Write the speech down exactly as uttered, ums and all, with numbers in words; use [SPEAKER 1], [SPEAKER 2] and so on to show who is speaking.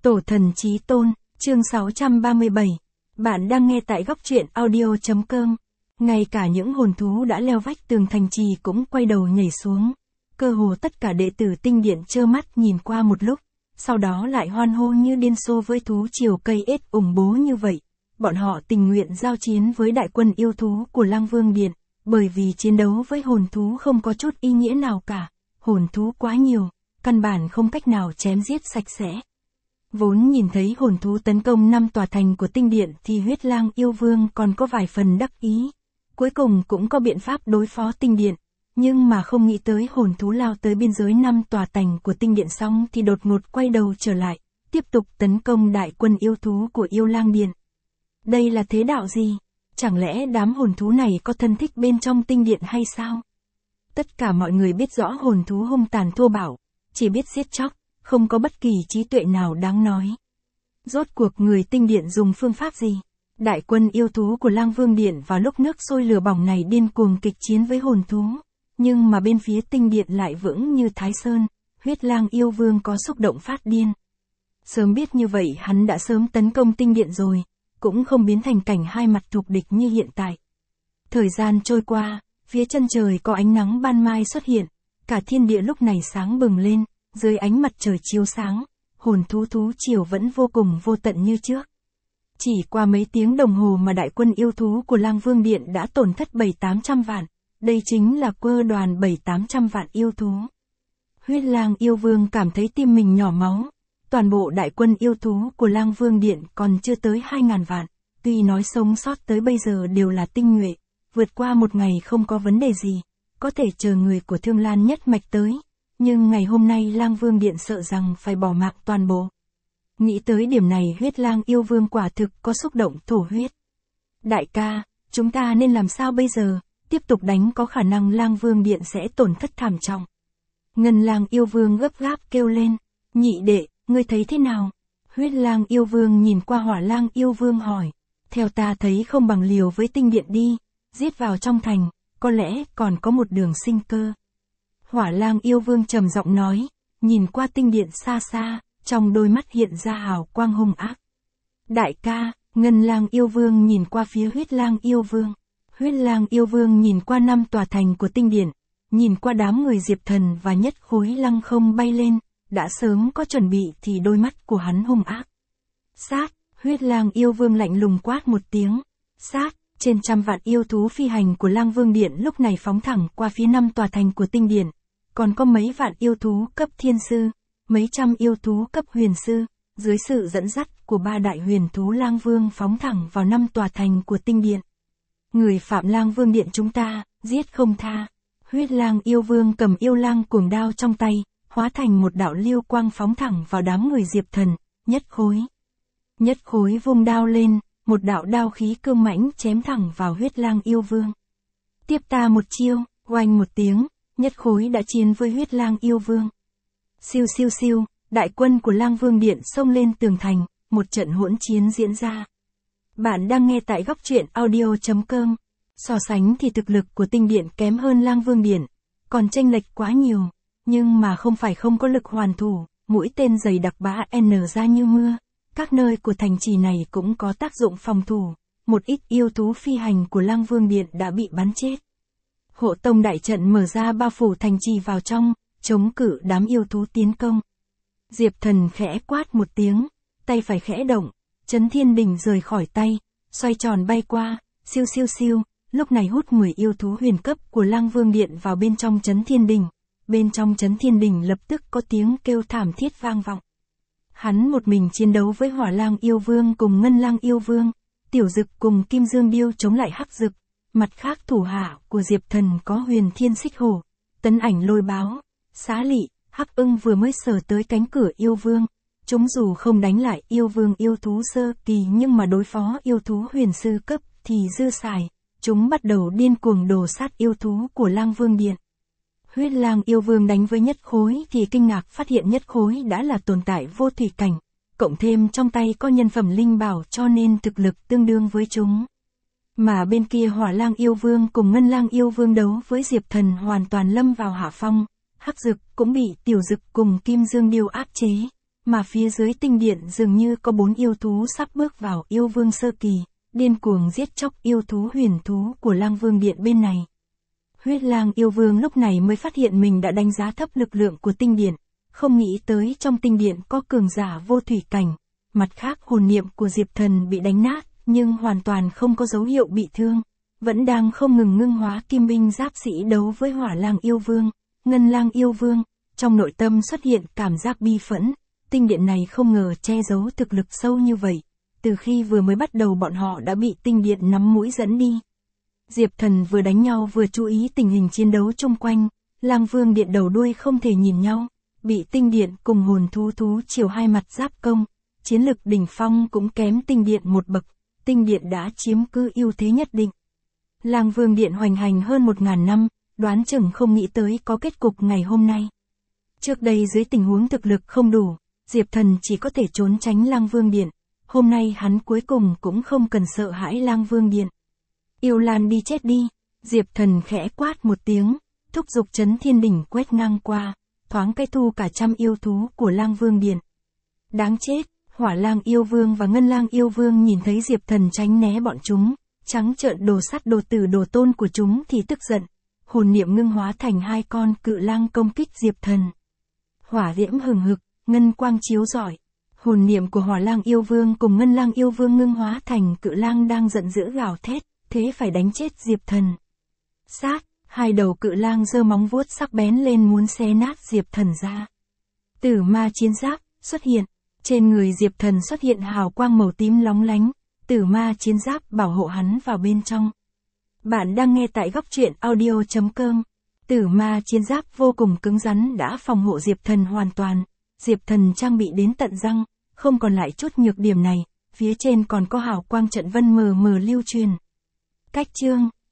[SPEAKER 1] Tổ thần chí tôn, chương sáu trăm ba mươi bảy. Bạn đang nghe tại góc truyện audio.com. Ngay cả những hồn thú đã leo vách tường thành trì cũng quay đầu nhảy xuống. Cơ hồ tất cả đệ tử tinh điện trơ mắt nhìn qua một lúc, sau đó lại hoan hô như điên xô với thú triều cây ết ủng bố như vậy. Bọn họ tình nguyện giao chiến với đại quân yêu thú của Lang Vương Điện, bởi vì chiến đấu với hồn thú không có chút ý nghĩa nào cả. Hồn thú quá nhiều, căn bản không cách nào chém giết sạch sẽ. Vốn nhìn thấy hồn thú tấn công năm tòa thành của tinh điện thì huyết lang yêu vương còn có vài phần đắc ý. Cuối cùng cũng có biện pháp đối phó tinh điện, nhưng mà không nghĩ tới hồn thú lao tới biên giới năm tòa thành của tinh điện xong thì đột ngột quay đầu trở lại, tiếp tục tấn công đại quân yêu thú của yêu lang điện. Đây là thế đạo gì? Chẳng lẽ đám hồn thú này có thân thích bên trong tinh điện hay sao? Tất cả mọi người biết rõ hồn thú hung tàn thô bạo, chỉ biết giết chóc, không có bất kỳ trí tuệ nào đáng nói. Rốt cuộc người tinh điện dùng phương pháp gì? Đại quân yêu thú của Lang Vương Điện vào lúc nước sôi lửa bỏng này điên cuồng kịch chiến với hồn thú, nhưng mà bên phía tinh điện lại vững như Thái Sơn, huyết lang yêu vương có xúc động phát điên. Sớm biết như vậy hắn đã sớm tấn công tinh điện rồi, cũng không biến thành cảnh hai mặt thục địch như hiện tại. Thời gian trôi qua, phía chân trời có ánh nắng ban mai xuất hiện, cả thiên địa lúc này sáng bừng lên, dưới ánh mặt trời chiếu sáng, hồn thú thú triều vẫn vô cùng vô tận như trước. Chỉ qua mấy tiếng đồng hồ mà đại quân yêu thú của Lang Vương Điện đã tổn thất bảy tám trăm vạn, đây chính là quơ đoàn bảy tám trăm vạn yêu thú. Huyết lang yêu vương cảm thấy tim mình nhỏ máu, toàn bộ đại quân yêu thú của Lang Vương Điện còn chưa tới hai ngàn vạn, tuy nói sống sót tới bây giờ đều là tinh nhuệ, vượt qua một ngày không có vấn đề gì, có thể chờ người của Thương Lan nhất mạch tới. Nhưng ngày hôm nay Lang Vương Điện sợ rằng phải bỏ mạng toàn bộ. Nghĩ tới điểm này huyết lang yêu vương quả thực có xúc động thổ huyết. Đại ca, chúng ta nên làm sao bây giờ? Tiếp tục đánh có khả năng Lang Vương Điện sẽ tổn thất thảm trọng. Ngân lang yêu vương gấp gáp kêu lên. Nhị đệ, ngươi thấy thế nào? Huyết lang yêu vương nhìn qua hỏa lang yêu vương hỏi. Theo ta thấy không bằng liều với tinh điện đi, giết vào trong thành, có lẽ còn có một đường sinh cơ. Hỏa lang yêu vương trầm giọng nói, nhìn qua tinh điện xa xa, trong đôi mắt hiện ra hào quang hung ác. Đại ca, ngân lang yêu vương nhìn qua phía huyết lang yêu vương. Huyết lang yêu vương nhìn qua năm tòa thành của tinh điện, nhìn qua đám người Diệp Thần và Nhất Khối lăng không bay lên, đã sớm có chuẩn bị thì đôi mắt của hắn hung ác. Sát, huyết lang yêu vương lạnh lùng quát một tiếng. Sát, trên trăm vạn yêu thú phi hành của Lang Vương Điện lúc này phóng thẳng qua phía năm tòa thành của tinh điện. Còn có mấy vạn yêu thú cấp thiên sư, mấy trăm yêu thú cấp huyền sư, dưới sự dẫn dắt của ba đại huyền thú Lang Vương phóng thẳng vào năm tòa thành của tinh điện. Người phạm Lang Vương Điện chúng ta, giết không tha. Huyết lang yêu vương cầm yêu lang cuồng đao trong tay, hóa thành một đạo liêu quang phóng thẳng vào đám người Diệp Thần, Nhất Khối. Nhất Khối vung đao lên, một đạo đao khí cương mãnh chém thẳng vào huyết lang yêu vương. Tiếp ta một chiêu, oanh một tiếng. Nhất Khối đã chiến với huyết lang yêu vương. Siêu siêu siêu, đại quân của Lang Vương Điện xông lên tường thành, một trận hỗn chiến diễn ra. Bạn đang nghe tại góc truyện audio.com. So sánh thì thực lực của tinh điện kém hơn Lang Vương Điện, còn chênh lệch quá nhiều, nhưng mà không phải không có lực hoàn thủ, mũi tên dày đặc bã N ra như mưa. Các nơi của thành trì này cũng có tác dụng phòng thủ, một ít yêu thú phi hành của Lang Vương Điện đã bị bắn chết. Hộ tông đại trận mở ra bao phủ thành trì vào trong, chống cự đám yêu thú tiến công. Diệp Thần khẽ quát một tiếng, tay phải khẽ động, Chấn Thiên Đình rời khỏi tay, xoay tròn bay qua, siêu siêu siêu, lúc này hút mười yêu thú huyền cấp của Lang Vương Điện vào bên trong Chấn Thiên Đình. Bên trong Chấn Thiên Đình lập tức có tiếng kêu thảm thiết vang vọng. Hắn một mình chiến đấu với Hỏa lang yêu vương cùng Ngân lang yêu vương, Tiểu Dực cùng Kim Dương Điêu chống lại Hắc Dực. Mặt khác thủ hạ của Diệp Thần có Huyền Thiên Xích Hổ, Tấn Ảnh Lôi Báo, Xá Lị, Hắc Ưng vừa mới sờ tới cánh cửa yêu vương. Chúng dù không đánh lại yêu vương yêu thú sơ kỳ nhưng mà đối phó yêu thú huyền sư cấp thì dư xài. Chúng bắt đầu điên cuồng đồ sát yêu thú của Lang Vương Điện. Huyết lang yêu vương đánh với Nhất Khối thì kinh ngạc phát hiện Nhất Khối đã là tồn tại vô thủy cảnh, cộng thêm trong tay có nhân phẩm linh bảo cho nên thực lực tương đương với chúng. Mà bên kia Hỏa lang yêu vương cùng Ngân lang yêu vương đấu với Diệp Thần hoàn toàn lâm vào hạ phong, Hắc Dực cũng bị Tiểu Dực cùng Kim Dương Điêu áp chế. mà phía dưới tinh điện dường như có bốn yêu thú sắp bước vào yêu vương sơ kỳ, điên cuồng giết chóc yêu thú huyền thú của lang vương điện bên này. Huyết lang yêu vương lúc này mới phát hiện mình đã đánh giá thấp lực lượng của tinh điện, không nghĩ tới trong tinh điện có cường giả vô thủy cảnh. Mặt khác hồn niệm của Diệp Thần bị đánh nát, nhưng hoàn toàn không có dấu hiệu bị thương, vẫn đang không ngừng ngưng hóa kim binh giáp sĩ đấu với hỏa lang yêu vương, ngân lang yêu vương. Trong nội tâm xuất hiện cảm giác bi phẫn, tinh điện này không ngờ che giấu thực lực sâu như vậy, từ khi vừa mới bắt đầu bọn họ đã bị tinh điện nắm mũi dẫn đi. Diệp Thần vừa đánh nhau vừa chú ý tình hình chiến đấu chung quanh, lang vương điện đầu đuôi không thể nhìn nhau, bị tinh điện cùng hồn thú thú chiều hai mặt giáp công, chiến lực đỉnh phong cũng kém tinh điện một bậc, tinh điện đã chiếm cứ ưu thế nhất định. Lang vương điện hoành hành hơn một ngàn năm, đoán chừng không nghĩ tới có kết cục ngày hôm nay. Trước đây dưới tình huống thực lực không đủ, Diệp Thần chỉ có thể trốn tránh lang vương điện, hôm nay hắn cuối cùng cũng không cần sợ hãi lang vương điện. Yêu Lan đi chết đi, Diệp Thần khẽ quát một tiếng, thúc giục chấn thiên đỉnh quét ngang qua, thoáng cái thu cả trăm yêu thú của lang vương điện. Đáng chết, hỏa lang yêu vương và ngân lang yêu vương nhìn thấy Diệp Thần tránh né bọn chúng, trắng trợn đồ sắt đồ tử đồ tôn của chúng thì tức giận, hồn niệm ngưng hóa thành hai con cự lang công kích Diệp Thần. Hỏa diễm hừng hực, ngân quang chiếu rọi, hồn niệm của hỏa lang yêu vương cùng ngân lang yêu vương ngưng hóa thành cự lang đang giận dữ gào thét, thế phải đánh chết Diệp Thần. Sát, hai đầu cự lang giơ móng vuốt sắc bén lên muốn xé nát Diệp Thần ra. Tử ma chiến giáp xuất hiện, trên người Diệp Thần xuất hiện hào quang màu tím lóng lánh, tử ma chiến giáp bảo hộ hắn vào bên trong. Bạn đang nghe tại góc truyện audio chấm com. Tử ma chiến giáp vô cùng cứng rắn đã phòng hộ Diệp Thần hoàn toàn, Diệp Thần trang bị đến tận răng, không còn lại chút nhược điểm này, phía trên còn có hào quang trận vân mờ mờ lưu truyền. Cách chương,